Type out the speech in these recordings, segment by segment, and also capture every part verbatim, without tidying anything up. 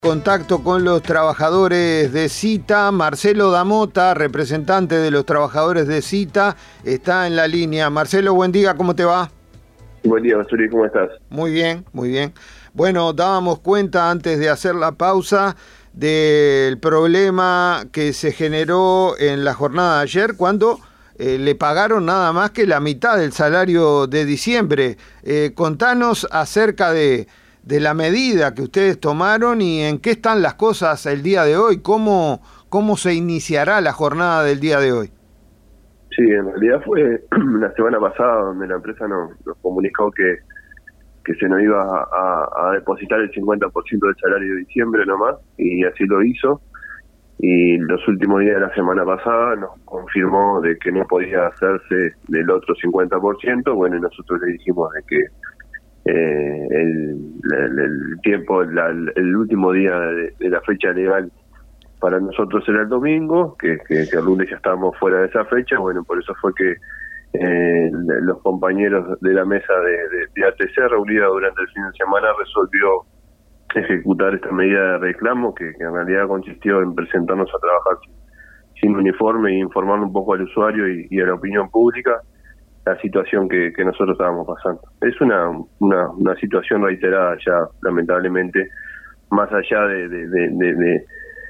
Contacto con los trabajadores de Cita. Marcelo Damota, representante de los trabajadores de Cita, está en la línea. Marcelo, buen día, ¿cómo te va? Buen día, Suri, ¿cómo estás? Muy bien, muy bien. Bueno, dábamos cuenta antes de hacer la pausa del problema que se generó en la jornada de ayer cuando eh, le pagaron nada más que la mitad del salario de diciembre. Eh, contanos acerca de... de la medida que ustedes tomaron y en qué están las cosas el día de hoy, cómo, cómo se iniciará la jornada del día de hoy. Sí, en realidad fue la semana pasada donde la empresa nos, nos comunicó que, que se nos iba a, a, a depositar el cincuenta por ciento del salario de diciembre nomás, y así lo hizo. Y los últimos días de la semana pasada nos confirmó de que no podía hacerse del otro cincuenta por ciento. Bueno, y nosotros le dijimos de que Eh, el, el, el tiempo, la, el último día de, de la fecha legal para nosotros era el domingo, que, que, que el lunes ya estábamos fuera de esa fecha. Bueno, por eso fue que eh, los compañeros de la mesa de, de, de A T C reunida durante el fin de semana resolvió ejecutar esta medida de reclamo, que, que en realidad consistió en presentarnos a trabajar sin, sin uniforme e informar un poco al usuario y, y a la opinión pública la situación que, que nosotros estábamos pasando. Es una, una una situación reiterada ya, lamentablemente, más allá de de de, de, de,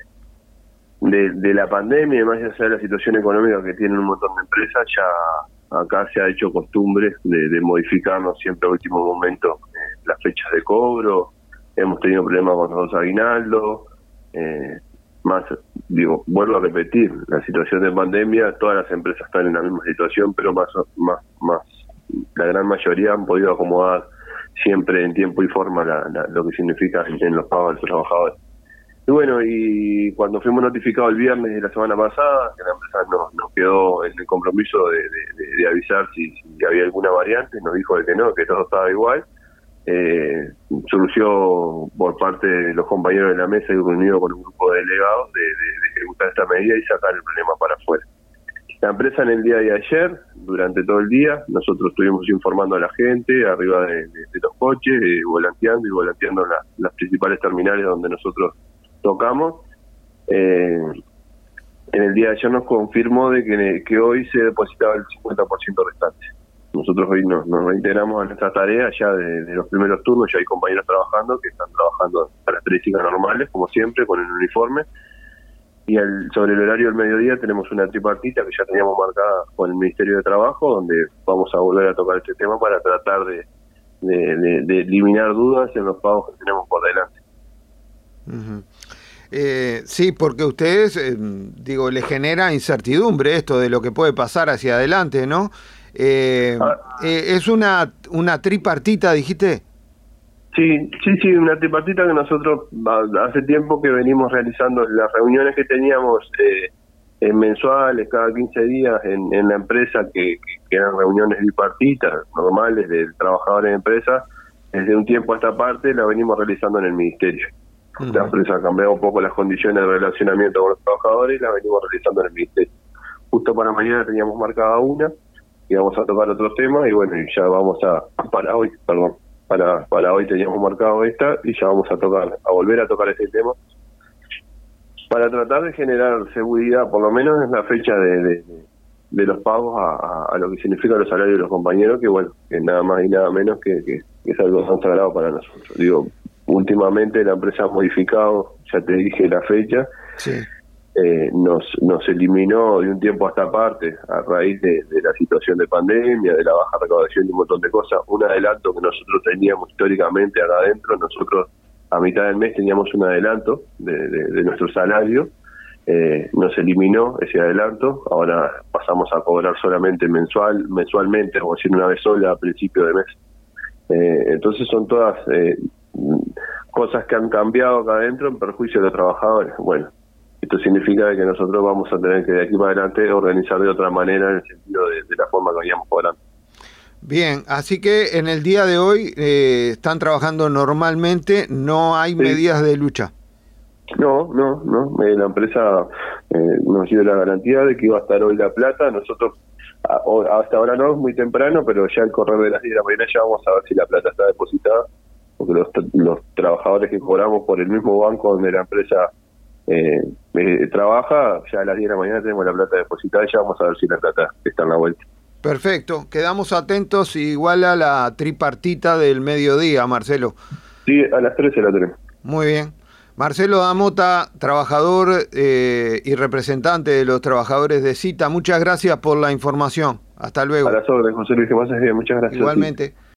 de, de la pandemia y más allá de la situación económica que tienen un montón de empresas. Ya acá se ha hecho costumbre de, de modificarnos siempre a último momento eh, las fechas de cobro. Hemos tenido problemas con los aguinaldos, eh, más, digo, vuelvo a repetir, la situación de pandemia, todas las empresas están en la misma situación, pero más, más, más, la gran mayoría han podido acomodar siempre en tiempo y forma la, la, lo que significa en, en los pagos de los trabajadores. Y bueno, y cuando fuimos notificados el viernes de la semana pasada, que la empresa nos, nos quedó en el compromiso de, de, de avisar si, si había alguna variante, nos dijo de que no, que todo estaba igual. Eh, solución por parte de los compañeros de la mesa y reunido con un grupo de delegados de, de, de ejecutar esta medida y sacar el problema para afuera. La empresa en el día de ayer, durante todo el día, nosotros estuvimos informando a la gente arriba de, de, de los coches, eh, volanteando y volanteando la, las principales terminales donde nosotros tocamos. Eh, en el día de ayer nos confirmó de que, que hoy se depositaba el cincuenta por ciento restante. Nosotros hoy nos, nos reintegramos a nuestra tarea ya de, de los primeros turnos. Ya hay compañeros trabajando que están trabajando a características normales, como siempre, con el uniforme. Y el, sobre el horario del mediodía tenemos una tripartita que ya teníamos marcada con el Ministerio de Trabajo, donde vamos a volver a tocar este tema para tratar de, de, de, de eliminar dudas en los pagos que tenemos por delante. Uh-huh. Eh, sí, porque ustedes, eh, digo, les genera incertidumbre esto de lo que puede pasar hacia adelante, ¿no? Eh, ah, eh, ¿Es una una tripartita, dijiste? Sí, sí, sí, una tripartita que nosotros hace tiempo que venimos realizando las reuniones que teníamos eh, en mensuales, cada quince días en, en la empresa, que, que, que eran reuniones bipartitas, normales, de trabajadores de empresa. Desde un tiempo a esta parte la venimos realizando en el Ministerio. Uh-huh. La empresa ha cambiado un poco las condiciones de relacionamiento con los trabajadores y la venimos realizando en el Ministerio. Justo para mañana teníamos marcada una, y vamos a tocar otros temas, y bueno, y ya vamos a, para hoy, perdón, para para hoy teníamos marcado esta, y ya vamos a tocar, a volver a tocar este tema, para tratar de generar seguridad, por lo menos en la fecha de, de, de los pagos a, a, a lo que significa los salarios de los compañeros, que bueno, que nada más y nada menos que, que, que es algo tan sagrado para nosotros. Digo, últimamente la empresa ha modificado, ya te dije la fecha, sí. Eh, nos nos eliminó de un tiempo a esta parte, a raíz de, de la situación de pandemia, de la baja recaudación y un montón de cosas, un adelanto que nosotros teníamos históricamente acá adentro. Nosotros a mitad del mes teníamos un adelanto de, de, de nuestro salario, eh, nos eliminó ese adelanto, ahora pasamos a cobrar solamente mensual, mensualmente, o decir una vez sola a principio de mes. Eh, entonces son todas eh, cosas que han cambiado acá adentro en perjuicio de los trabajadores. Bueno, esto significa que nosotros vamos a tener que de aquí para adelante organizar de otra manera, en el sentido de, de la forma que veníamos cobrando. Bien, así que en el día de hoy eh, están trabajando normalmente, no hay sí. medidas de lucha. No, no, no. Eh, la empresa eh, nos dio la garantía de que iba a estar hoy la plata. Nosotros, a, hasta ahora no, es muy temprano, pero ya al correr de las diez de la mañana ya vamos a ver si la plata está depositada. porque los, los trabajadores que cobramos por el mismo banco donde la empresa eh, eh, trabaja, ya a las diez de la mañana tenemos la plata depositada y ya vamos a ver si la plata está en la vuelta. Perfecto, quedamos atentos, igual a la tripartita del mediodía, Marcelo. Sí, a las trece la tenemos. Muy bien. Marcelo Damota, trabajador eh, y representante de los trabajadores de Cita, muchas gracias por la información. Hasta luego. A las órdenes, José Luis, que pases bien. Muchas gracias. Igualmente.